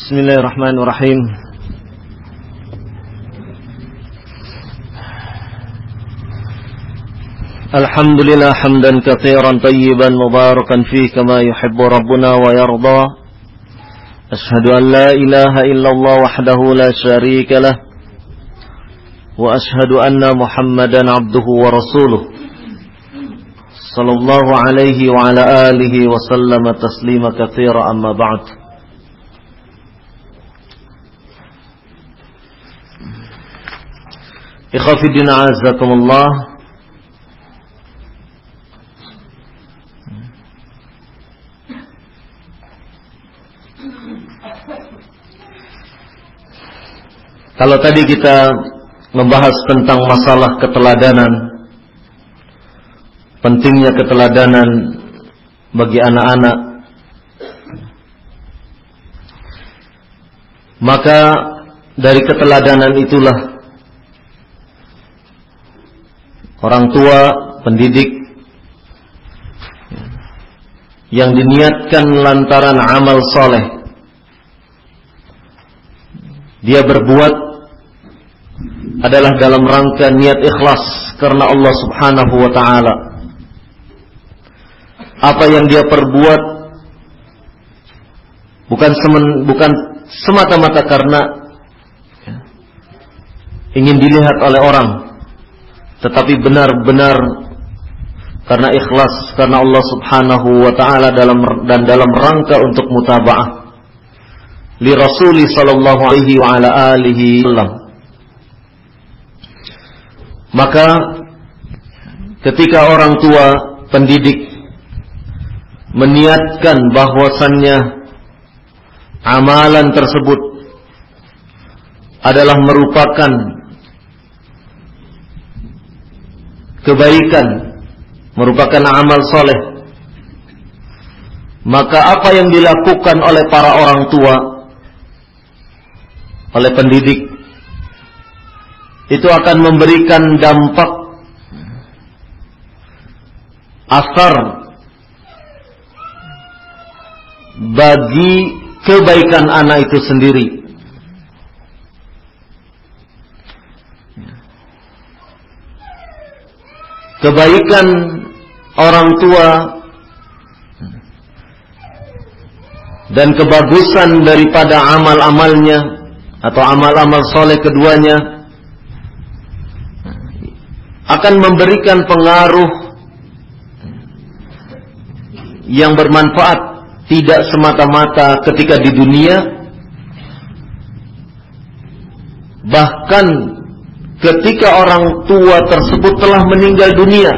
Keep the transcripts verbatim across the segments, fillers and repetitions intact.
Bismillahirrahmanirrahim. Alhamdulillah hamdan katsiran tayyiban mubarakan fihi kama yuhibbu rabbuna wa yarda. Ashhadu an la ilaha illallah wahdahu la syarika lah wa ashhadu anna Muhammadan abduhu wa rasuluh. Sallallahu alaihi wa ala alihi wa sallama taslima katsira amma ba'd. Ikhwafidin a'azzakumullah. Kalau tadi kita membahas tentang masalah keteladanan, pentingnya keteladanan bagi anak-anak, maka dari keteladanan itulah orang tua, pendidik yang diniatkan lantaran amal soleh, dia berbuat adalah dalam rangka niat ikhlas karena Allah subhanahu wa ta'ala. Apa yang dia perbuat bukan semen, bukan semata-mata karena ya, ingin dilihat oleh orang, tetapi benar-benar karena ikhlas karena Allah subhanahu wa ta'ala dalam, dan dalam rangka untuk mutaba'ah li Rasuli sallallahu alaihi wa ala alihi wasallam. Maka ketika orang tua, pendidik meniatkan bahwasannya amalan tersebut adalah merupakan kebaikan, merupakan amal soleh, maka apa yang dilakukan oleh para orang tua, oleh pendidik, itu akan memberikan dampak asar bagi kebaikan anak itu sendiri. Kebaikan orang tua dan kebagusan daripada amal-amalnya atau amal-amal soleh keduanya akan memberikan pengaruh yang bermanfaat, tidak semata-mata ketika di dunia, bahkan ketika orang tua tersebut telah meninggal dunia.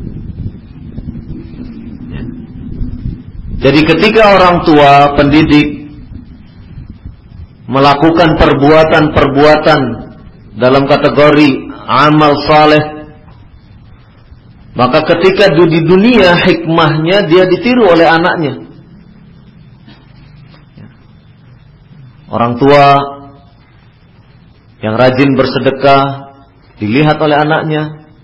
Jadi ketika orang tua, pendidik melakukan perbuatan-perbuatan dalam kategori amal saleh, maka ketika di dunia hikmahnya dia ditiru oleh anaknya. Orang tua yang rajin bersedekah dilihat oleh anaknya,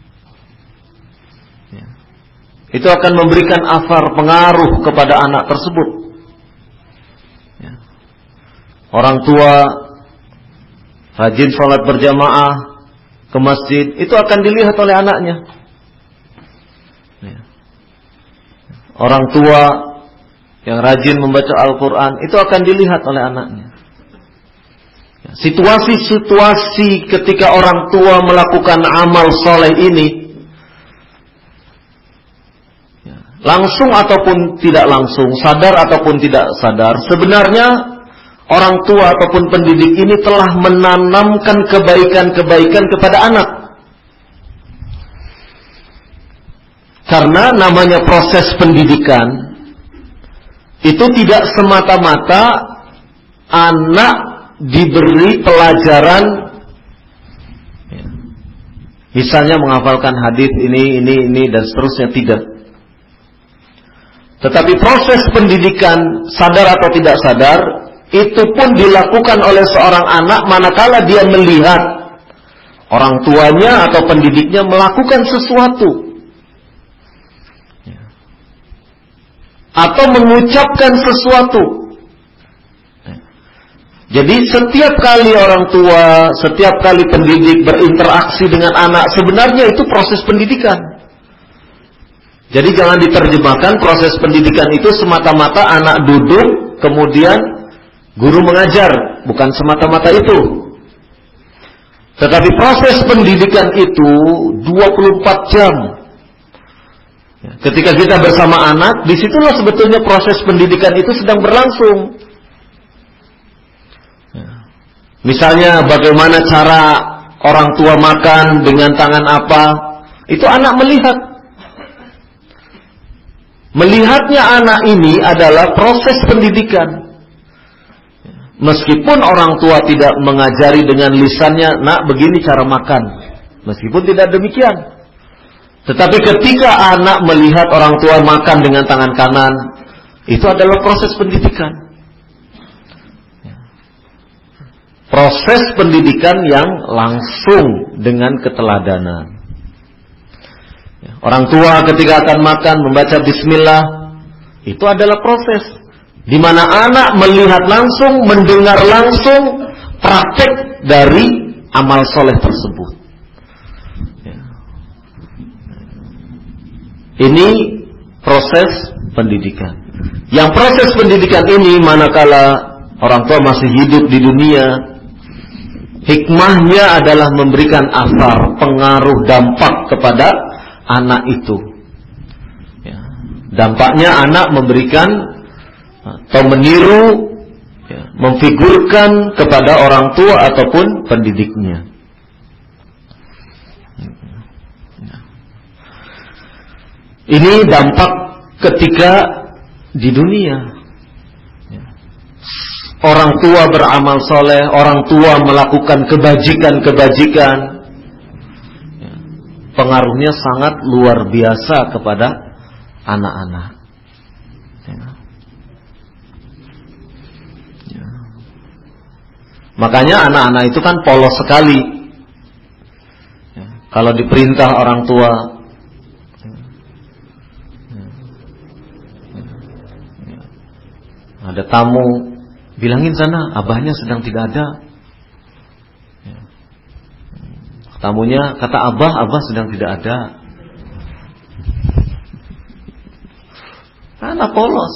itu akan memberikan asar pengaruh kepada anak tersebut. Orang tua rajin sholat berjamaah ke masjid, itu akan dilihat oleh anaknya. Orang tua yang rajin membaca Al-Quran, itu akan dilihat oleh anaknya. Situasi-situasi ketika orang tua melakukan amal soleh ini, langsung ataupun tidak langsung, sadar ataupun tidak sadar, sebenarnya orang tua ataupun pendidik ini telah menanamkan kebaikan-kebaikan kepada anak. Karena namanya proses pendidikan itu tidak semata-mata anak diberi pelajaran, misalnya menghafalkan hadis ini, ini, ini dan seterusnya, tidak. Tetapi proses pendidikan, sadar atau tidak sadar, itu pun dilakukan oleh seorang anak manakala dia melihat orang tuanya atau pendidiknya melakukan sesuatu atau mengucapkan sesuatu Jadi setiap kali orang tua, setiap kali pendidik berinteraksi dengan anak, sebenarnya itu proses pendidikan. Jadi jangan diterjemahkan proses pendidikan itu semata-mata anak duduk, kemudian guru mengajar. Bukan semata-mata itu. Tetapi proses pendidikan itu dua puluh empat jam. Ketika kita bersama anak, disitulah sebetulnya proses pendidikan itu sedang berlangsung. Misalnya bagaimana cara orang tua makan, dengan tangan apa, itu anak melihat. Melihatnya anak ini adalah proses pendidikan. Meskipun orang tua tidak mengajari dengan lisannya, nak begini cara makan. Meskipun tidak demikian. Tetapi ketika anak melihat orang tua makan dengan tangan kanan, itu adalah proses pendidikan. Proses pendidikan yang langsung dengan keteladanan. Orang tua ketika akan makan membaca bismillah, itu adalah proses di mana anak melihat langsung, mendengar langsung praktek dari amal soleh tersebut. Ini proses pendidikan. Yang proses pendidikan ini manakala orang tua masih hidup di dunia, hikmahnya adalah memberikan asar, pengaruh, dampak kepada anak itu. Ya. Dampaknya anak memberikan atau meniru, ya, memfigurkan kepada orang tua ataupun pendidiknya. Ini dampak ketika di dunia. Orang tua beramal soleh, orang tua melakukan kebajikan-kebajikan, pengaruhnya sangat luar biasa kepada anak-anak. Makanya anak-anak itu kan polos sekali. Kalau diperintah orang tua, ada tamu, bilangin sana, abahnya sedang tidak ada. Tamunya kata abah, abah sedang tidak ada. Anak polos.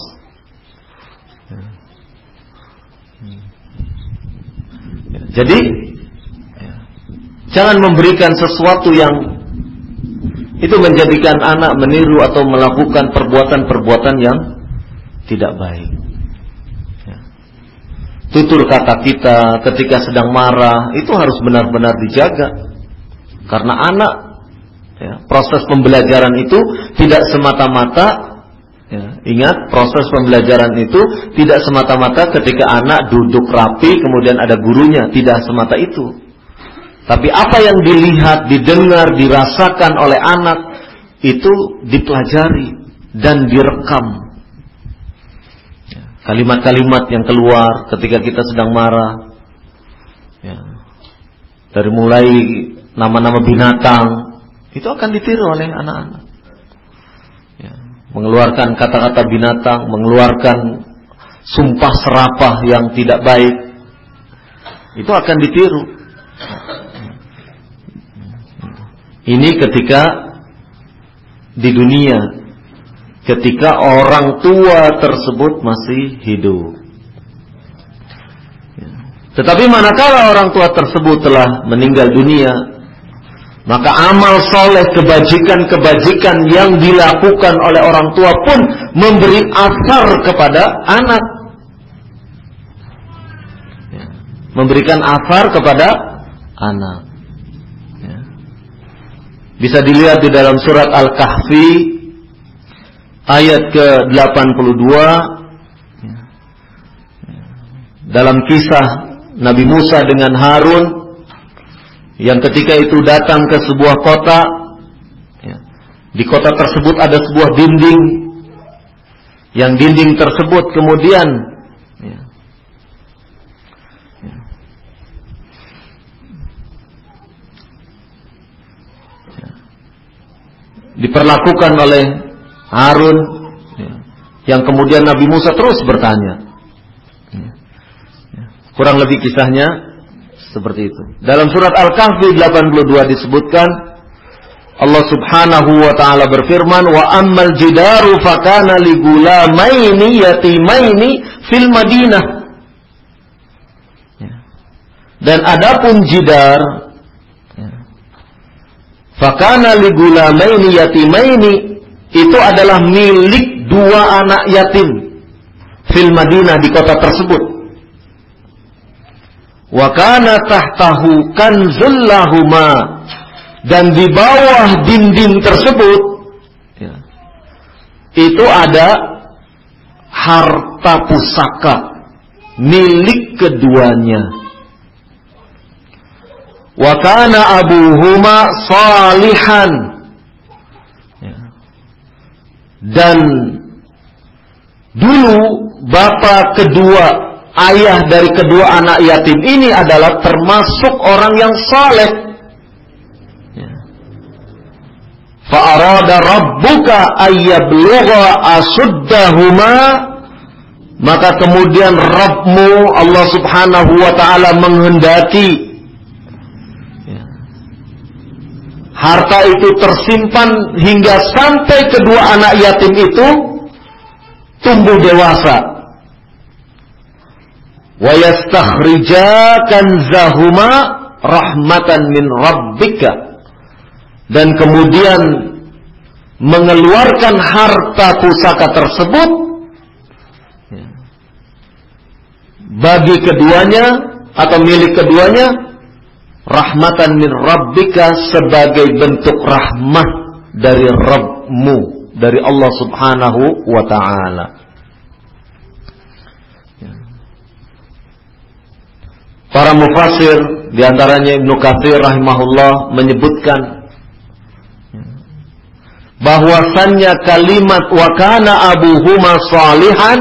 Jadi jangan memberikan sesuatu yang itu menjadikan anak meniru atau melakukan perbuatan-perbuatan yang tidak baik. Tutur kata kita ketika sedang marah itu harus benar-benar dijaga. Karena anak, ya, proses pembelajaran itu tidak semata-mata, ya, ingat proses pembelajaran itu tidak semata-mata ketika anak duduk rapi kemudian ada gurunya, tidak semata itu. Tapi apa yang dilihat, didengar, dirasakan oleh anak itu dipelajari dan direkam. Kalimat-kalimat yang keluar ketika kita sedang marah, ya, dari mulai nama-nama binatang itu akan ditiru oleh anak-anak, ya, mengeluarkan kata-kata binatang, mengeluarkan sumpah serapah yang tidak baik, itu akan ditiru. Ini ketika di dunia, ketika orang tua tersebut masih hidup. Tetapi manakala orang tua tersebut telah meninggal dunia, maka amal soleh, kebajikan-kebajikan yang dilakukan oleh orang tua pun memberi asar kepada anak, memberikan asar kepada anak. Bisa dilihat di dalam surat Al-Kahfi ayat ke delapan puluh dua, dalam kisah Nabi Musa dengan Harun yang ketika itu datang ke sebuah kota, di kota tersebut ada sebuah dinding, yang dinding tersebut kemudian diperlakukan oleh Harun, yang kemudian Nabi Musa terus bertanya, Kurang lebih kisahnya seperti itu. Dalam surat Al-Kahfi delapan puluh dua disebutkan, Allah Subhanahu wa taala berfirman, "Wa ammal jidaru fakana li gulamaini yatimaini fil Madinah." Dan adapun jidar, fakana li gulamaini yatimaini, itu adalah milik dua anak yatim fil Madinah, di kota tersebut. Wa kana tahtahu kanzul lahuma, dan di bawah dinding tersebut ya, itu ada harta pusaka milik keduanya. Wa kana abuhuma salihan, ya. Dan dulu bapak kedua, ayah dari kedua anak yatim ini adalah termasuk orang yang saleh. Fa'arada rabbuka ayyablugha asuddahuma, maka kemudian Rabbmu Allah Subhanahu wa ta'ala menghendaki harta itu tersimpan hingga sampai kedua anak yatim itu tumbuh dewasa. Wa yastakhrija kanzahuma rahmatan min rabbika, dan kemudian mengeluarkan harta pusaka tersebut bagi keduanya atau milik keduanya, rahmatan min rabbika, sebagai bentuk rahmah dari Rabbmu, dari Allah Subhanahu wa ta'ala. Para mufassir, diantaranya Ibnu Katsir rahimahullah, menyebutkan bahwasannya kalimat wa kana abuhuma salihan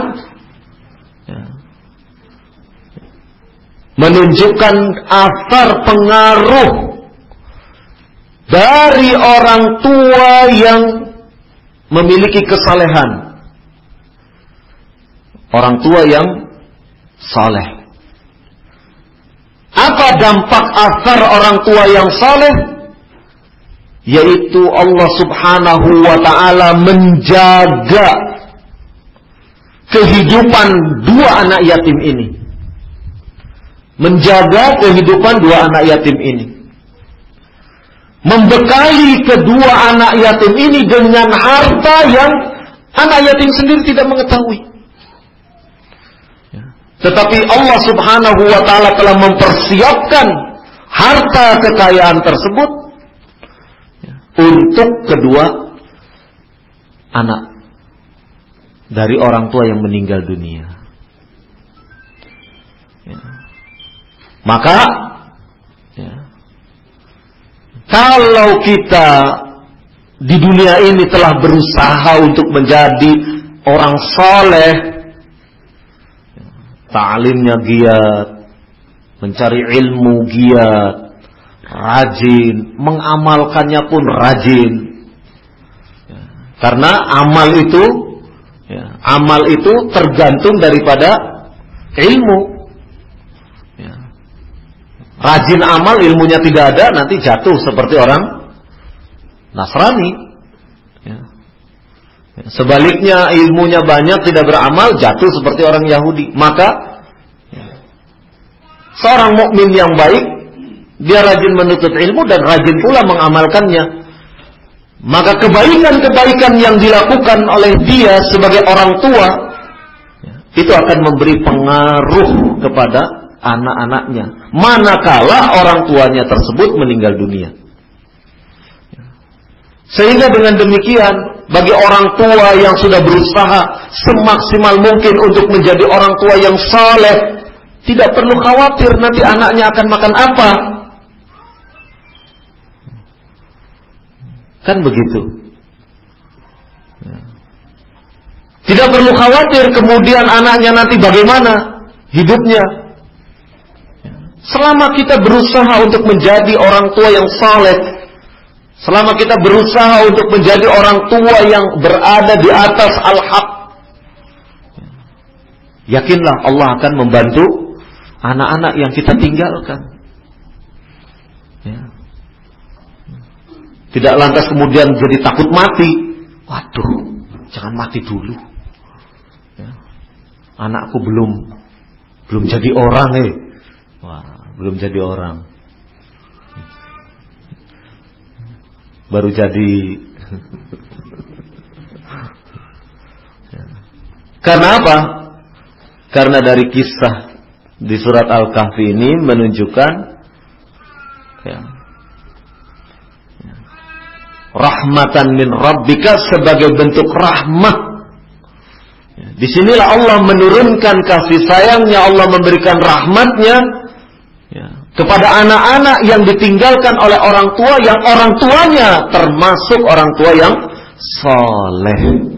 menunjukkan asar pengaruh dari orang tua yang memiliki kesalehan, orang tua yang saleh. Apa dampak asar orang tua yang saleh? Yaitu Allah Subhanahu wa ta'ala menjaga kehidupan dua anak yatim ini, menjaga kehidupan dua anak yatim ini, membekali kedua anak yatim ini dengan harta yang anak yatim sendiri tidak mengetahui. Tetapi Allah Subhanahu wa ta'ala telah mempersiapkan harta kekayaan tersebut untuk kedua anak dari orang tua yang meninggal dunia. Ya. Maka ya, kalau kita di dunia ini telah berusaha untuk menjadi orang soleh, ya, ta'limnya giat, mencari ilmu giat, rajin, mengamalkannya pun rajin. Ya, karena amal itu, ya, amal itu tergantung daripada ilmu. Ya. Rajin amal, ilmunya tidak ada, nanti jatuh seperti orang Nasrani. Ya. Ya. Sebaliknya ilmunya banyak, tidak beramal, jatuh seperti orang Yahudi. Maka ya, seorang mukmin yang baik, dia rajin menuntut ilmu dan rajin pula mengamalkannya. Maka kebaikan-kebaikan yang dilakukan oleh dia sebagai orang tua itu akan memberi pengaruh kepada anak-anaknya, manakala orang tuanya tersebut meninggal dunia. Sehingga dengan demikian, bagi orang tua yang sudah berusaha semaksimal mungkin untuk menjadi orang tua yang saleh, tidak perlu khawatir nanti anaknya akan makan apa. Kan begitu. Tidak perlu khawatir kemudian anaknya nanti bagaimana hidupnya. Selama kita berusaha untuk menjadi orang tua yang saleh, selama kita berusaha untuk menjadi orang tua yang berada di atas al-haq, yakinlah Allah akan membantu anak-anak yang kita tinggalkan. Ya. Tidak lantas kemudian jadi takut mati. Waduh, jangan mati dulu. Ya. Anakku belum belum jadi orang, eh. Wah, belum jadi orang. Baru jadi. Karena apa? Karena dari kisah di surat Al-Kahfi ini menunjukkan ya, ya, rahmatan min rabbika sebagai bentuk rahmat. Ya, disinilah Allah menurunkan kasih sayangnya, Allah memberikan rahmatnya ya, kepada anak-anak yang ditinggalkan oleh orang tua, yang orang tuanya termasuk orang tua yang soleh.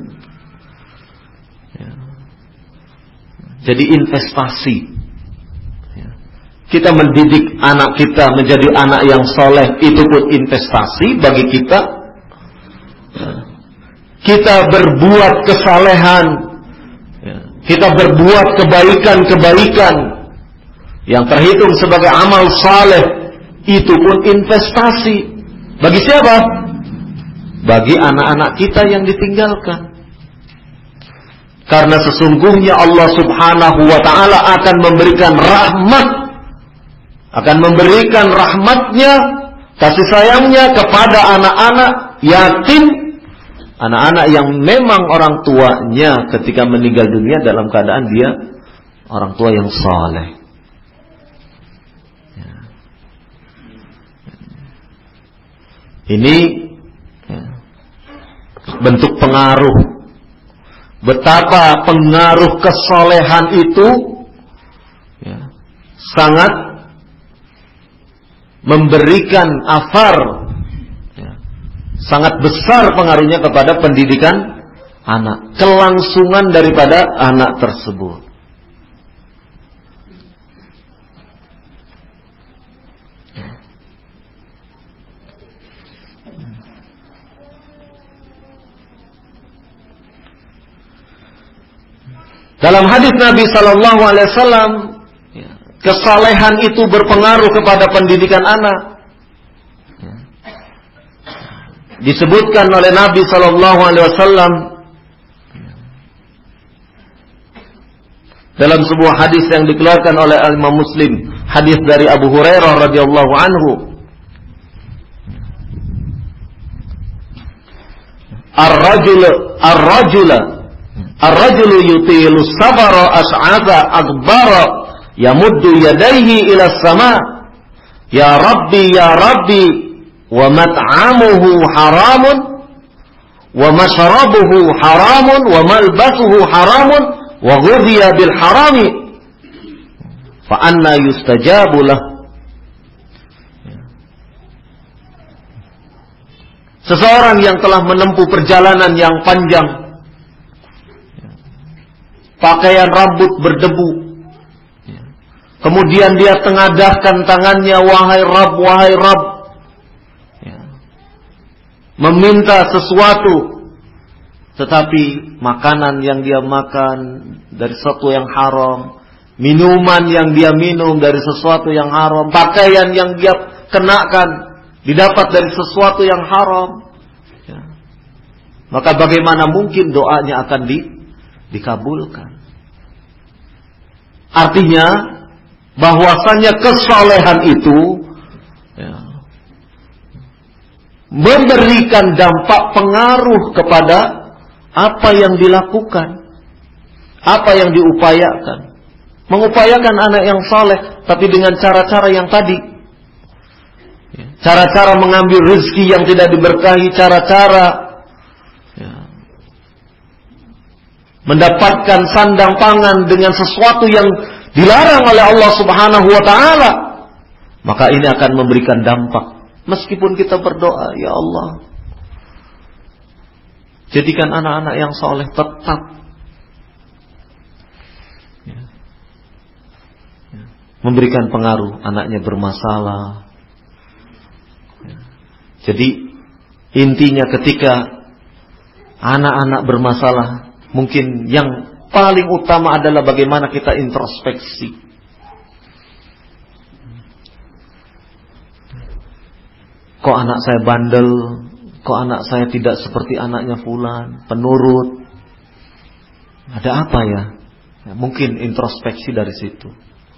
Ya. Jadi investasi. Ya. Kita mendidik anak kita menjadi anak yang soleh, itu pun investasi bagi kita. Ya. Kita berbuat kesalehan, ya. Kita berbuat kebaikan-kebaikan yang terhitung sebagai amal saleh, itu pun investasi. Bagi siapa? Bagi anak-anak kita yang ditinggalkan. Karena sesungguhnya Allah Subhanahu wa ta'ala akan memberikan rahmat, akan memberikan rahmatnya, kasih sayangnya kepada anak-anak yatim, anak-anak yang memang orang tuanya ketika meninggal dunia dalam keadaan dia orang tua yang saleh. Ini ya, bentuk pengaruh. Betapa pengaruh kesolehan itu ya, sangat memberikan athar, ya, sangat besar pengaruhnya kepada pendidikan anak, kelangsungan daripada anak tersebut. Dalam hadis Nabi Sallallahu Alaihi Wasallam, kesalehan itu berpengaruh kepada pendidikan anak. Disebutkan oleh Nabi Sallallahu Alaihi Wasallam dalam sebuah hadis yang dikeluarkan oleh Imam Muslim, hadis dari Abu Hurairah radhiyallahu anhu. Ar-rajul ar-rajula Ar-rajulu yutilu sabara as'adha akbara yamuddu yadayhi ila sama ya rabbi ya rabbi wa mat'amuhu haramun wa mashrabuhu haramun wa malbasuhu haramun wa ghudhiya bil harami fa anna yustajabu lah. Seseorang yang telah menempuh perjalanan yang panjang, pakaian rambut berdebu, kemudian dia tengadahkan tangannya, wahai Rabb, wahai Rabb, meminta sesuatu, tetapi makanan yang dia makan dari sesuatu yang haram, minuman yang dia minum dari sesuatu yang haram, pakaian yang dia kenakan didapat dari sesuatu yang haram, maka bagaimana mungkin doanya akan di dikabulkan? Artinya bahwasanya kesalehan itu ya, memberikan dampak pengaruh kepada apa yang dilakukan, apa yang diupayakan. Mengupayakan anak yang saleh, tapi dengan cara-cara yang tadi, cara-cara mengambil rezeki yang tidak diberkahi, cara-cara mendapatkan sandang pangan dengan sesuatu yang dilarang oleh Allah Subhanahu wa ta'ala, maka ini akan memberikan dampak. Meskipun kita berdoa, ya Allah, jadikan anak-anak yang soleh tetap ya, ya, memberikan pengaruh, anaknya bermasalah ya. Jadi intinya ketika anak-anak bermasalah, mungkin yang paling utama adalah bagaimana kita introspeksi. kok anak saya bandel, kok anak saya tidak seperti anaknya fulan, penurut. Ada apa ya? Ya mungkin introspeksi dari situ.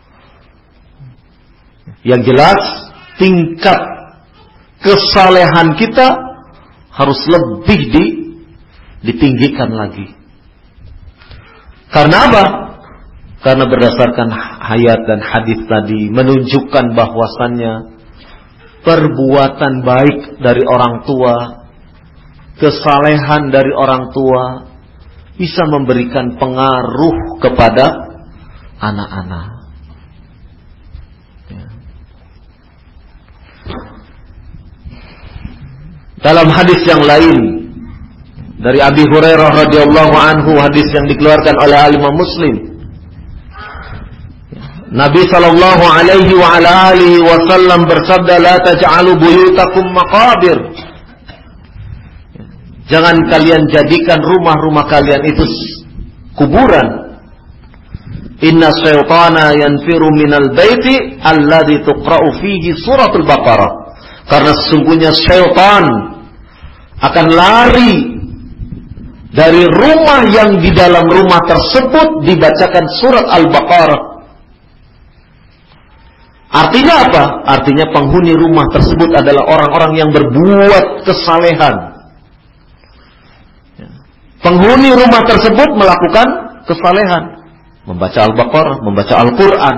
Yang jelas tingkat kesalehan kita harus lebih di, ditinggikan lagi. Karena apa? Karena berdasarkan ayat dan hadis tadi menunjukkan bahwasannya perbuatan baik dari orang tua, kesalehan dari orang tua bisa memberikan pengaruh kepada anak-anak. Ya. Dalam hadis yang lain dari Abi Hurairah radhiyallahu anhu, hadis yang dikeluarkan oleh Imam Muslim, Nabi sallallahu alaihi wa ala alihi wasallam bersabda, la taj'alu buyutakum maqabir. Jangan kalian jadikan rumah-rumah kalian itu kuburan. Inna syaitana yanfiru minal baiti alladhi tuqra'u fihi suratul Baqarah. Karena sesungguhnya syaitan akan lari dari rumah yang di dalam rumah tersebut dibacakan surat Al-Baqarah. Artinya apa? Artinya penghuni rumah tersebut adalah orang-orang yang berbuat kesalehan. Penghuni rumah tersebut melakukan kesalehan, membaca Al-Baqarah, membaca Al-Quran.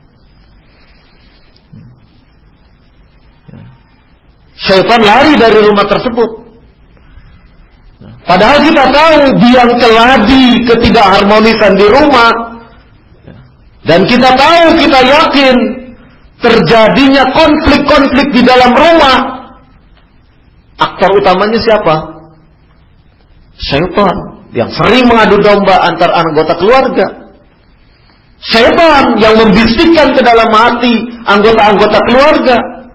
Syaitan lari dari rumah tersebut. Padahal kita tahu biang keladi ketidakharmonisan di rumah. Dan kita tahu, kita yakin terjadinya konflik-konflik di dalam rumah. Aktor utamanya siapa? Syaitan yang sering mengadu domba antar anggota keluarga. Syaitan yang membisikkan ke dalam hati anggota-anggota keluarga.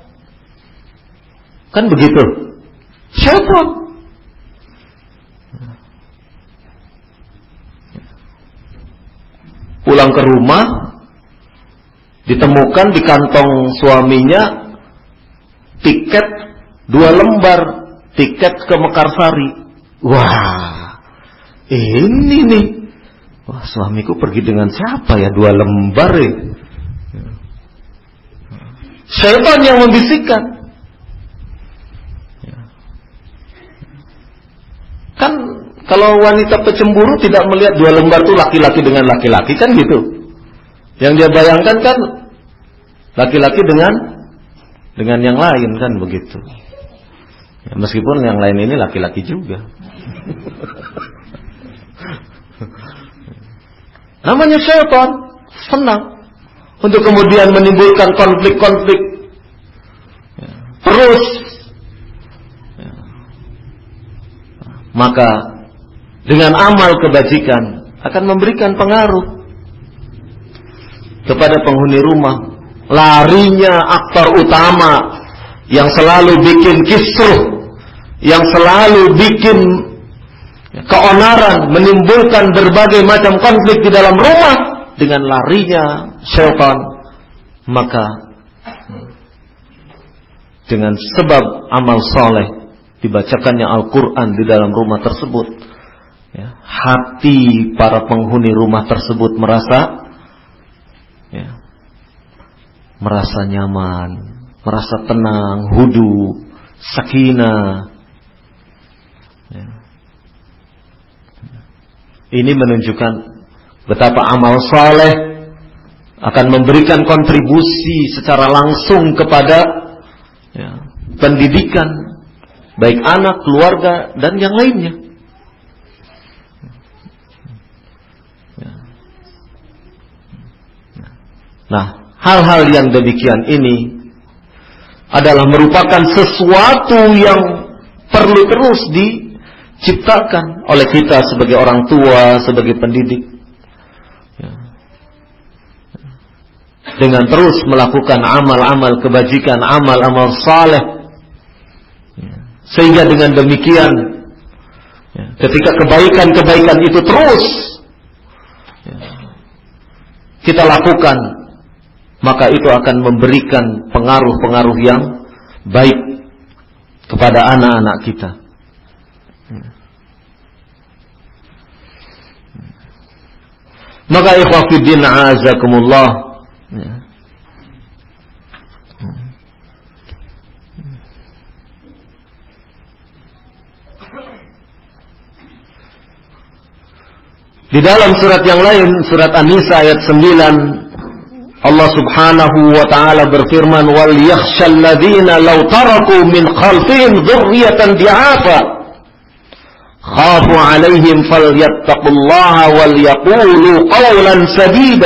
Kan begitu? Syaitan. Pulang ke rumah, ditemukan di kantong suaminya tiket dua lembar, tiket ke Mekarsari. Wah, ini nih. Wah, suamiku pergi dengan siapa ya? Dua lembar ya. Syaitan yang membisikkan. Kan kalau wanita pecemburu tidak melihat dua lembar itu laki-laki dengan laki-laki, kan gitu. Yang dia bayangkan kan laki-laki dengan dengan yang lain, kan begitu. Ya, meskipun yang lain ini laki-laki juga. Namanya syaitan, senang untuk kemudian menimbulkan konflik-konflik. Ya, terus ya. Maka dengan amal kebajikan akan memberikan pengaruh kepada penghuni rumah. Larinya aktor utama yang selalu bikin kisruh, yang selalu bikin keonaran, menimbulkan berbagai macam konflik di dalam rumah dengan larinya syaitan. Maka dengan sebab amal soleh, dibacakannya Al-Quran di dalam rumah tersebut, ya, hati para penghuni rumah tersebut merasa ya, merasa nyaman, merasa tenang, hudu, sakinah. Ya. Ini menunjukkan betapa amal saleh akan memberikan kontribusi secara langsung kepada ya, pendidikan baik anak, keluarga, dan yang lainnya. Nah, hal-hal yang demikian ini adalah merupakan sesuatu yang perlu terus diciptakan oleh kita sebagai orang tua, sebagai pendidik, ya. Dengan terus melakukan amal-amal kebajikan, amal-amal saleh, ya. Sehingga dengan demikian, ya, ketika kebaikan-kebaikan itu terus ya, kita lakukan, maka itu akan memberikan pengaruh-pengaruh yang baik kepada anak-anak kita. Maka ikhwah fiddin a'azakumullah, di dalam surat yang lain, surat An-Nisa ayat sembilan, Allah Subhanahu wa taala berfirman, "Wal yakhshal ladzina law taraku min khalfihim dzurriyyatan di'afa khafu 'alaihim falyattaqullaha wal yaqulu qawlan sadida."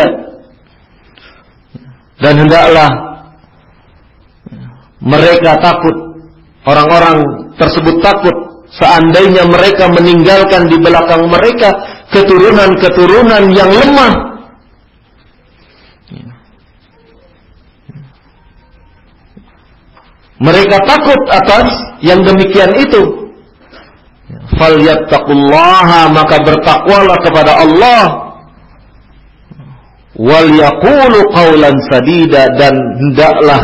Dan hendaklah mereka takut, orang-orang tersebut takut seandainya mereka meninggalkan di belakang mereka keturunan-keturunan yang lemah. Mereka takut atas yang demikian itu. Falyattaqullaha, maka bertakwalah kepada Allah. Wal yaqulu qawlan sadida, dan hendaklah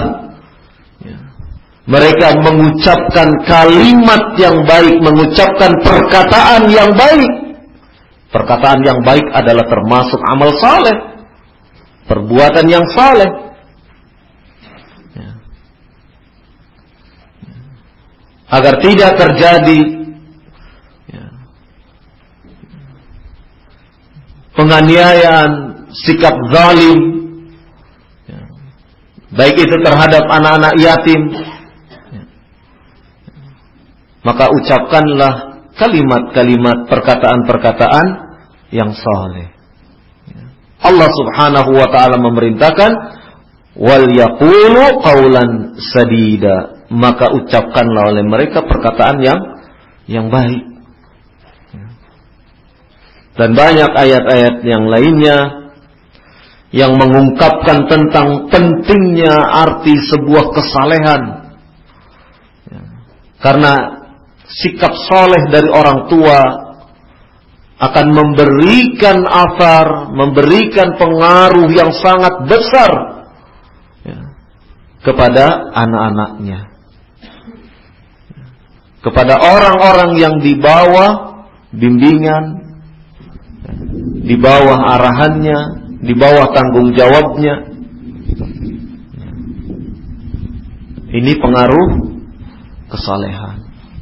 mereka mengucapkan kalimat yang baik, mengucapkan perkataan yang baik. Perkataan yang baik adalah termasuk amal saleh, perbuatan yang saleh. Agar tidak terjadi penganiayaan, sikap zalim, baik itu terhadap anak-anak yatim, maka ucapkanlah kalimat-kalimat, perkataan-perkataan yang saleh. Allah Subhanahu wa taala memerintahkan, wal yaqulu qawlan sadida, maka ucapkanlah oleh mereka perkataan yang yang baik. Dan banyak ayat-ayat yang lainnya yang mengungkapkan tentang pentingnya arti sebuah kesalehan. Karena sikap soleh dari orang tua akan memberikan athar, memberikan pengaruh yang sangat besar ya, kepada anak-anaknya, kepada orang-orang yang di bawah bimbingan, di bawah arahannya, di bawah tanggung jawabnya. Ini pengaruh kesalehan.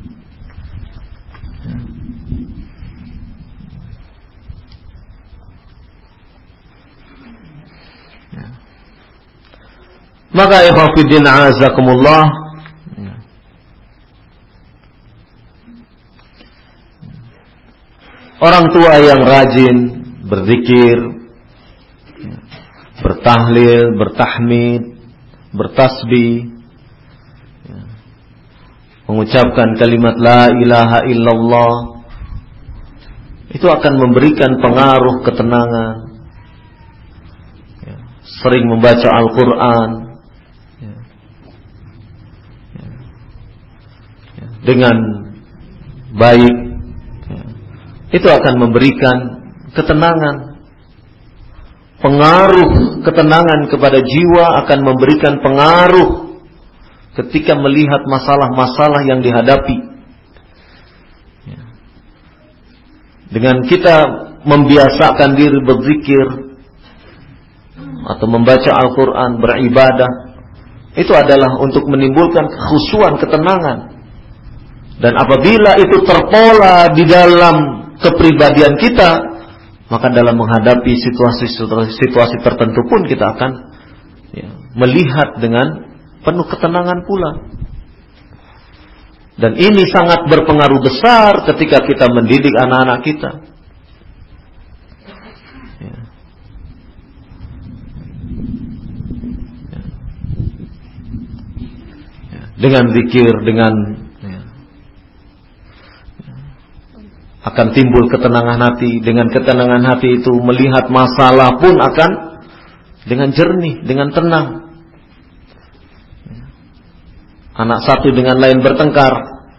Maka ikhwan fillah a'azakumullah, orang tua yang rajin berzikir, bertahlil, bertahmid, bertasbih, mengucapkan kalimat la ilaha illallah, itu akan memberikan pengaruh ketenangan. Sering membaca Al-Quran dengan baik, itu akan memberikan ketenangan. Pengaruh ketenangan kepada jiwa akan memberikan pengaruh ketika melihat masalah-masalah yang dihadapi. Dengan kita membiasakan diri berzikir atau membaca Al-Quran, beribadah, itu adalah untuk menimbulkan kekhusyuan, ketenangan. Dan apabila itu terpola di dalam kepribadian kita, maka dalam menghadapi situasi-situasi tertentu pun kita akan ya, melihat dengan penuh ketenangan pula. Dan ini sangat berpengaruh besar ketika kita mendidik anak-anak kita. Ya. Ya. Dengan zikir, dengan akan timbul ketenangan hati. Dengan ketenangan hati itu melihat masalah pun akan dengan jernih, dengan tenang. Anak satu dengan lain bertengkar,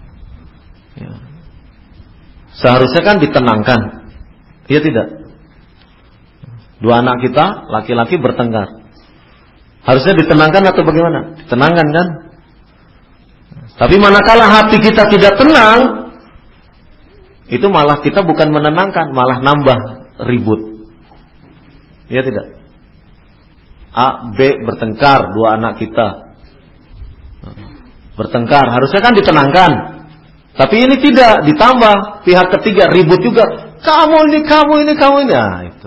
seharusnya kan ditenangkan, iya tidak? Dua anak kita laki-laki bertengkar, harusnya ditenangkan atau bagaimana? Ditenangkan kan? Tapi manakala hati kita tidak tenang, itu malah kita bukan menenangkan, malah nambah ribut. Ya tidak? A, B bertengkar, dua anak kita bertengkar, harusnya kan ditenangkan. Tapi ini tidak, ditambah pihak ketiga ribut juga. Kamu ini, kamu ini, kamu ini. Nah, itu.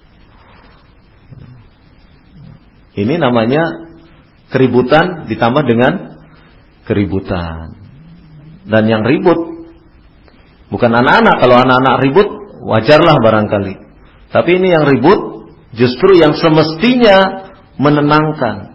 Ini namanya keributan ditambah dengan keributan. Dan yang ribut bukan anak-anak. Kalau anak-anak ribut wajarlah barangkali. Tapi ini yang ribut justru yang semestinya menenangkan.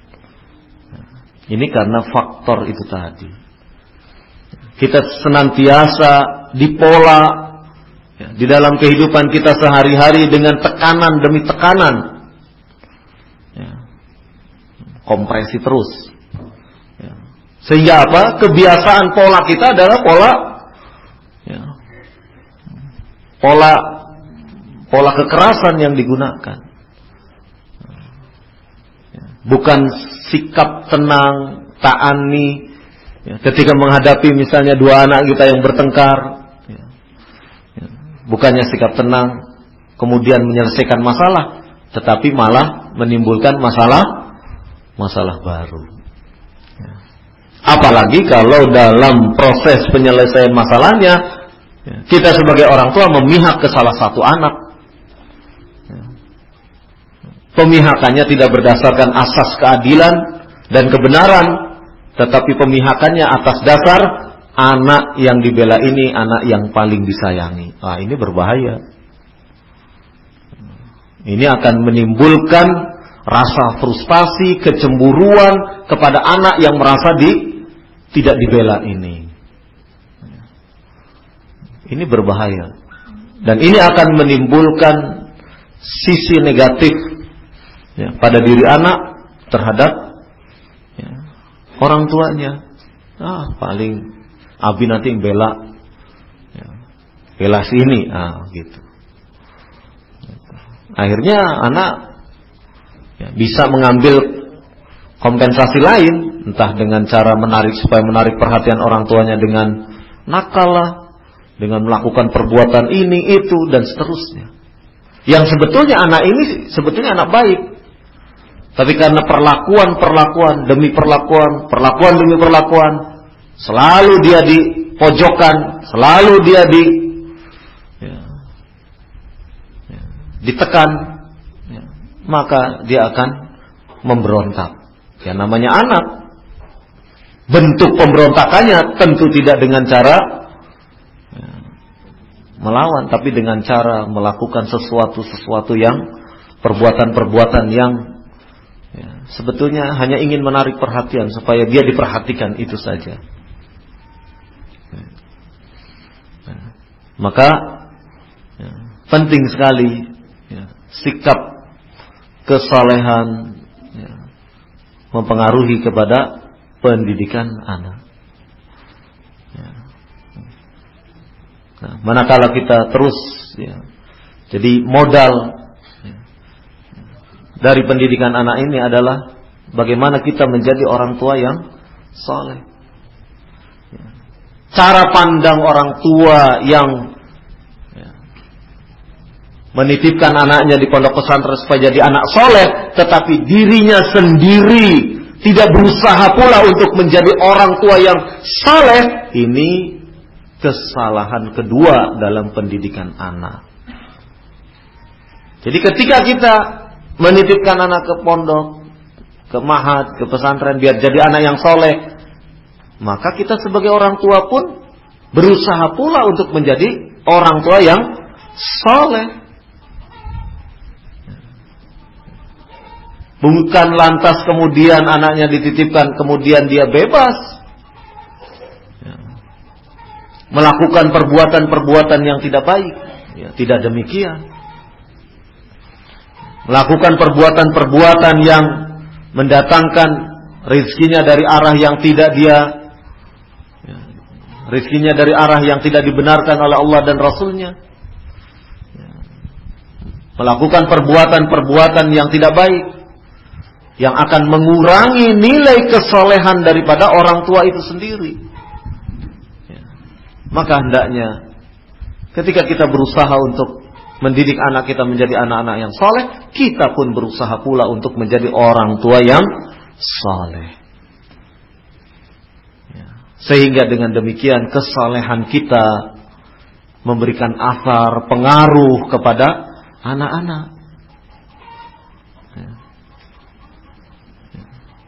Ini karena faktor itu tadi. Kita senantiasa dipola ya, di dalam kehidupan kita sehari-hari dengan tekanan demi tekanan. Ya. Kompresi terus. Ya. Sehingga apa? Kebiasaan pola kita adalah pola ya, pola pola kekerasan yang digunakan. Bukan sikap tenang, ta'ani ya, ketika menghadapi misalnya dua anak kita yang bertengkar ya, ya, bukannya sikap tenang kemudian menyelesaikan masalah, tetapi malah menimbulkan masalah masalah baru ya. Apalagi kalau dalam proses penyelesaian masalahnya ya, kita sebagai orang tua memihak ke salah satu anak. Pemihakannya tidak berdasarkan asas keadilan dan kebenaran, tetapi pemihakannya atas dasar anak yang dibela ini anak yang paling disayangi. Wah, ini berbahaya. Ini akan menimbulkan rasa frustasi, kecemburuan kepada anak yang merasa di, tidak dibela ini. Ini berbahaya. Dan ini akan menimbulkan sisi negatif ya, pada diri anak terhadap ya, orang tuanya. Ah, paling Abi nanti yang bela ya, bela sini ah, gitu. Akhirnya anak ya, bisa mengambil kompensasi lain, entah dengan cara menarik supaya menarik perhatian orang tuanya dengan nakal lah, dengan melakukan perbuatan ini itu dan seterusnya. Yang sebetulnya anak ini sebetulnya anak baik. Tapi karena perlakuan-perlakuan demi perlakuan, perlakuan demi perlakuan, selalu dia dipojokkan, selalu dia di ya, ya, ditekan, ya, maka dia akan memberontak. Ya namanya anak. Bentuk pemberontakannya tentu tidak dengan cara ya, melawan, tapi dengan cara melakukan sesuatu-sesuatu yang perbuatan-perbuatan yang ya, sebetulnya hanya ingin menarik perhatian supaya dia diperhatikan, itu saja. Ya. Maka ya, penting sekali ya, sikap kesalehan ya, mempengaruhi kepada pendidikan anak. Ya. Nah, manakala kita terus ya, jadi modal dari pendidikan anak ini adalah bagaimana kita menjadi orang tua yang saleh. Cara pandang orang tua yang ya, menitipkan anaknya di pondok pesantren supaya jadi anak saleh, tetapi dirinya sendiri tidak berusaha pula untuk menjadi orang tua yang saleh, ini kesalahan kedua dalam pendidikan anak. Jadi ketika kita menitipkan anak ke pondok, ke mahat, ke pesantren biar jadi anak yang soleh, maka kita sebagai orang tua pun berusaha pula untuk menjadi orang tua yang soleh. Bukan lantas kemudian anaknya dititipkan kemudian dia bebas melakukan perbuatan-perbuatan yang tidak baik. Ya, tidak demikian. Melakukan perbuatan-perbuatan yang mendatangkan rizkinya dari arah yang tidak dia ya, rizkinya dari arah yang tidak dibenarkan oleh Allah dan Rasulnya ya, melakukan perbuatan-perbuatan yang tidak baik yang akan mengurangi nilai kesolehan daripada orang tua itu sendiri. Ya. Maka hendaknya ketika kita berusaha untuk mendidik anak kita menjadi anak-anak yang soleh, kita pun berusaha pula untuk menjadi orang tua yang soleh. Ya. Sehingga dengan demikian kesolehan kita memberikan asar, pengaruh kepada anak-anak. Ya. Ya.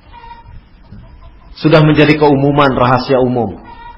Sudah menjadi keumuman, rahasia umum.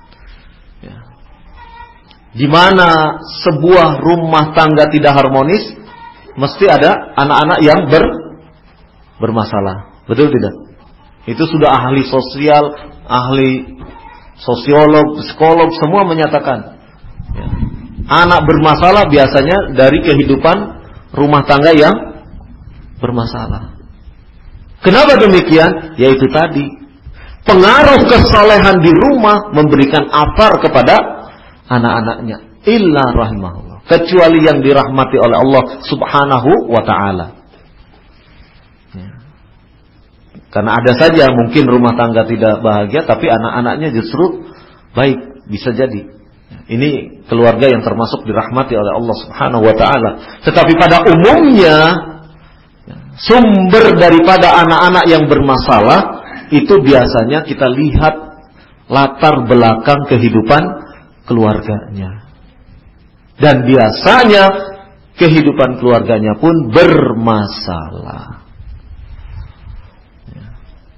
Di mana sebuah rumah tangga tidak harmonis, mesti ada anak-anak yang ber, bermasalah. Betul tidak? Itu sudah ahli sosial, ahli sosiolog, psikolog semua menyatakan. Ya. Anak bermasalah biasanya dari kehidupan rumah tangga yang bermasalah. Kenapa demikian? Yaitu tadi, pengaruh kesolehan di rumah memberikan asar kepada anak-anaknya, illa rahimahullah, kecuali yang dirahmati oleh Allah subhanahu wa ta'ala. Ya. Karena ada saja mungkin rumah tangga tidak bahagia, tapi anak-anaknya justru baik, bisa jadi. Ini keluarga yang termasuk dirahmati oleh Allah subhanahu wa ta'ala. Tetapi pada umumnya, sumber daripada anak-anak yang bermasalah, itu biasanya kita lihat latar belakang kehidupan keluarganya. Dan biasanya kehidupan keluarganya pun bermasalah. Ya.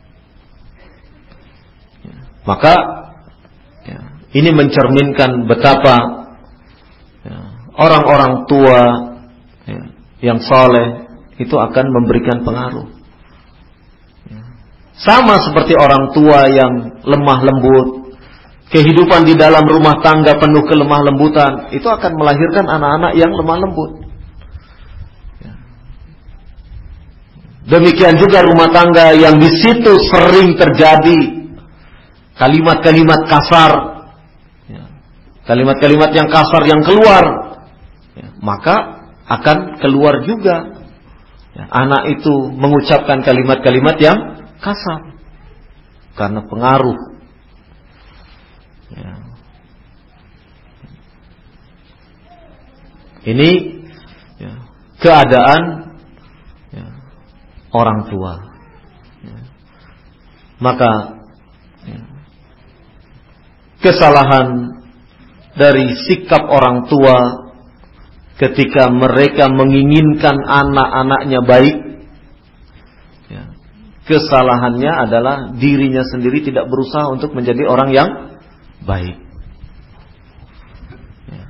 Ya. Maka ya, ini mencerminkan betapa ya, orang-orang tua ya, yang saleh itu akan memberikan pengaruh. Ya. Sama seperti orang tua yang lemah lembut, kehidupan di dalam rumah tangga penuh kelemah lembutan, itu akan melahirkan anak-anak yang lemah lembut. Demikian juga rumah tangga yang di situ sering terjadi kalimat-kalimat kasar, kalimat-kalimat yang kasar yang keluar, maka akan keluar juga anak itu mengucapkan kalimat-kalimat yang kasar karena pengaruh. Ya. Ini ya, keadaan ya, orang tua. Ya. Maka ya, kesalahan dari sikap orang tua ketika mereka menginginkan anak-anaknya baik, ya, kesalahannya adalah dirinya sendiri tidak berusaha untuk menjadi orang yang baik. Ya.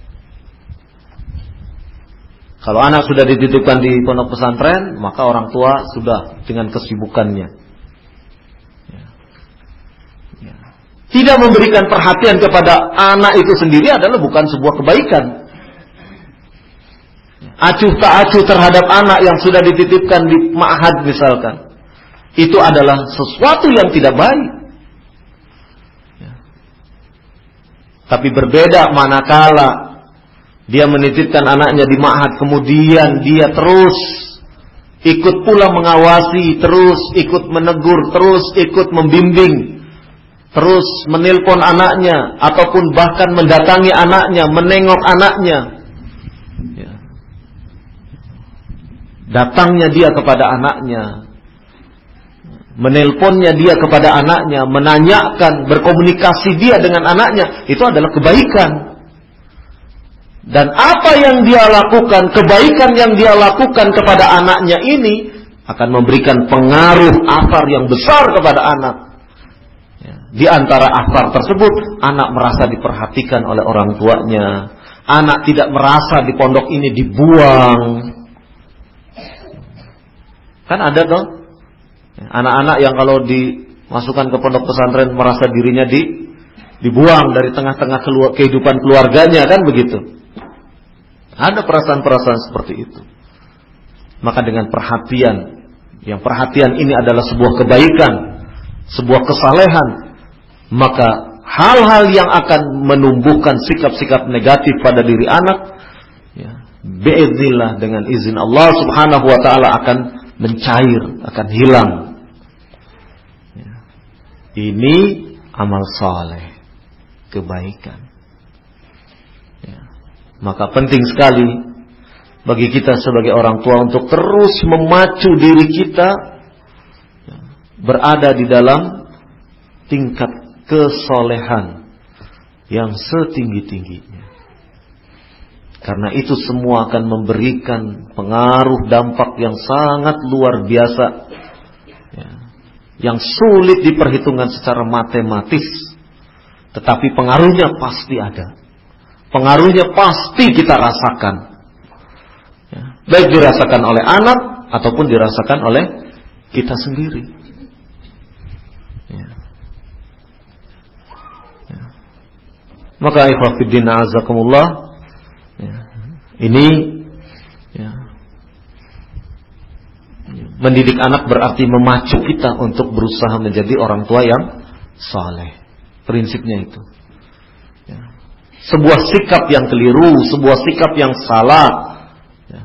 Kalau anak sudah dititipkan di pondok pesantren, maka orang tua sudah dengan kesibukannya. Ya. Ya. Tidak memberikan perhatian kepada anak itu sendiri adalah bukan sebuah kebaikan. Acuh tak acuh terhadap anak yang sudah dititipkan di ma'had misalkan, itu adalah sesuatu yang tidak baik. Tapi berbeda manakala dia menitipkan anaknya di ma'had, kemudian dia terus ikut pula mengawasi, terus ikut menegur, terus ikut membimbing, terus menelpon anaknya, ataupun bahkan mendatangi anaknya, menengok anaknya. Ya. Datangnya dia kepada anaknya, menelponnya dia kepada anaknya, menanyakan, berkomunikasi dia dengan anaknya, itu adalah kebaikan. Dan apa yang dia lakukan, kebaikan yang dia lakukan kepada anaknya ini akan memberikan pengaruh asar yang besar kepada anak. Di antara asar tersebut, anak merasa diperhatikan oleh orang tuanya. Anak tidak merasa di pondok ini dibuang. Kan ada toh anak-anak yang kalau dimasukkan ke pondok pesantren merasa dirinya di, dibuang dari tengah-tengah keluar, kehidupan keluarganya, kan begitu. Ada perasaan-perasaan seperti itu. Maka dengan perhatian, yang perhatian ini adalah sebuah kebaikan, sebuah kesalehan, maka hal-hal yang akan menumbuhkan sikap-sikap negatif pada diri anak, ya, biiznillah dengan izin Allah subhanahu wa ta'ala akan mencair, akan hilang. Ya. Ini amal saleh, kebaikan. Ya. Maka penting sekali bagi kita sebagai orang tua untuk terus memacu diri kita ya, berada di dalam tingkat kesolehan yang setinggi-tingginya. Karena itu semua akan memberikan pengaruh dampak yang sangat luar biasa ya, yang sulit diperhitungkan secara matematis, tetapi pengaruhnya pasti ada. Pengaruhnya pasti kita rasakan ya, baik dirasakan oleh anak ataupun dirasakan oleh kita sendiri ya. Ya. Maka ikhwah fiddin azakumullah, ya, ini ya, mendidik anak berarti memacu kita untuk berusaha menjadi orang tua yang saleh. Prinsipnya itu ya. Sebuah sikap yang keliru, sebuah sikap yang salah ya,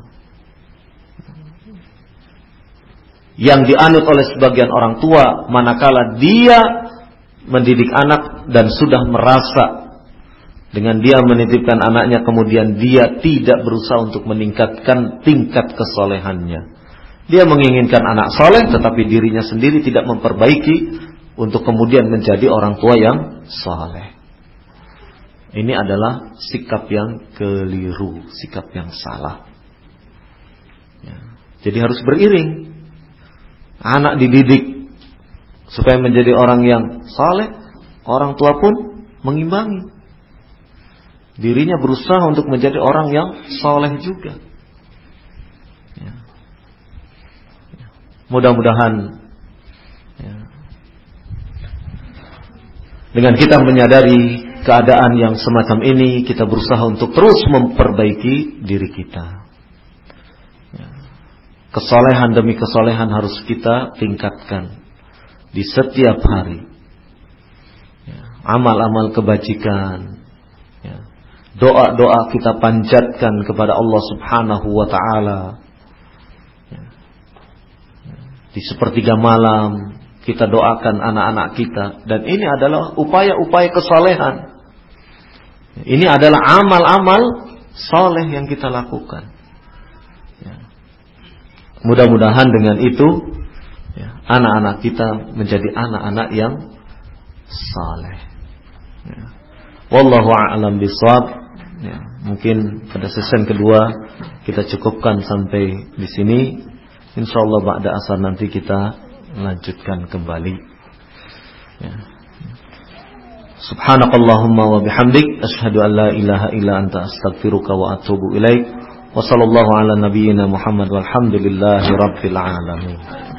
yang dianut oleh sebagian orang tua manakala dia mendidik anak dan sudah merasa dengan dia menitipkan anaknya, kemudian dia tidak berusaha untuk meningkatkan tingkat kesolehannya. Dia menginginkan anak soleh, tetapi dirinya sendiri tidak memperbaiki untuk kemudian menjadi orang tua yang soleh. Ini adalah sikap yang keliru, sikap yang salah. Ya. Jadi harus beriring. Anak dididik supaya menjadi orang yang soleh, orang tua pun mengimbangi. Dirinya berusaha untuk menjadi orang yang saleh juga. Ya. Ya. Mudah-mudahan ya, dengan kita menyadari keadaan yang semacam ini, kita berusaha untuk terus memperbaiki diri kita. Ya. Kesolehan demi kesolehan harus kita tingkatkan di setiap hari. Ya. Amal-amal kebajikan, doa-doa kita panjatkan kepada Allah Subhanahu wa taala. Di sepertiga malam kita doakan anak-anak kita, dan ini adalah upaya-upaya kesalehan. Ini adalah amal-amal saleh yang kita lakukan. Mudah-mudahan dengan itu anak-anak kita menjadi anak-anak yang saleh. Wallahu a'lam bishawab. Ya, mungkin pada sesi kedua kita cukupkan sampai di sini. Insyaallah ba'da asar nanti kita lanjutkan kembali. Ya. Subhanakallahumma wa bihamdik asyhadu an la ilaha illa anta astaghfiruka wa atubu ilaik. Wa sallallahu ala nabiyyina Muhammad walhamdulillahi rabbil alamin.